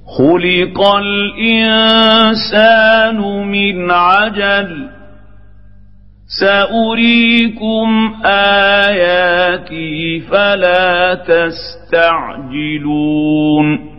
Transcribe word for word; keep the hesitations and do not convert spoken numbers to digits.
خلق الإنسان من عجل سأريكم آياتي فلا تستعجلون